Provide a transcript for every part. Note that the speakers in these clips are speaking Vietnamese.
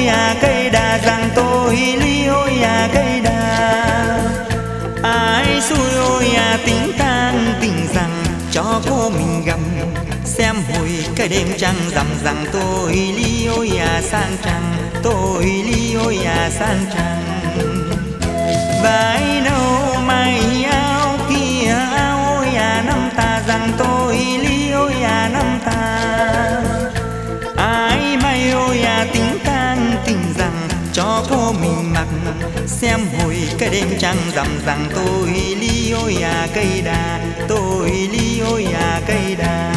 ôi à cây đà, rằng tôi ly ôi à cây đà. Ai xui ôi à tính tang tình rằng cho cô mình gặp, xem hồi cái đêm trăng rằm rằng tôi ly ôi à sang trăng, tôi ly ôi à sang trăng. Vải nâu may áo kia áo ôi à năm ta, rằng tôi ly ôi à năm ta. Ai may ôi à tính tang tình rằng cho cô mình mặc, xem hồi cái đêm trăng rằm rằng tôi ly ôi à cây đà, tôi ly ôi à cây đà.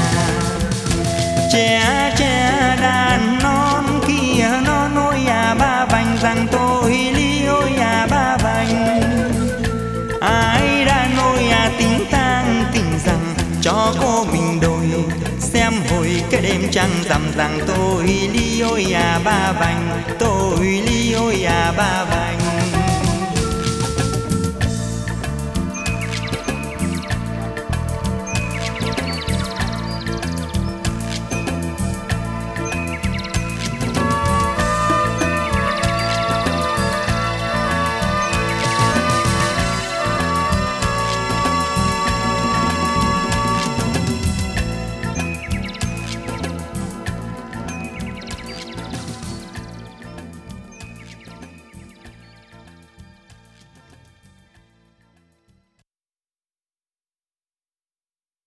Trẻ trẻ đàn non kia non ôi à ba vành, rằng tôi ly ôi à ba vành. Ai đàn ôi à tính tang tình rằng cho cô mình đôi, xem hồi cái đêm trăng rằm rằng tôi ly ôi à ba vành, tôi ly ôi à ba vành.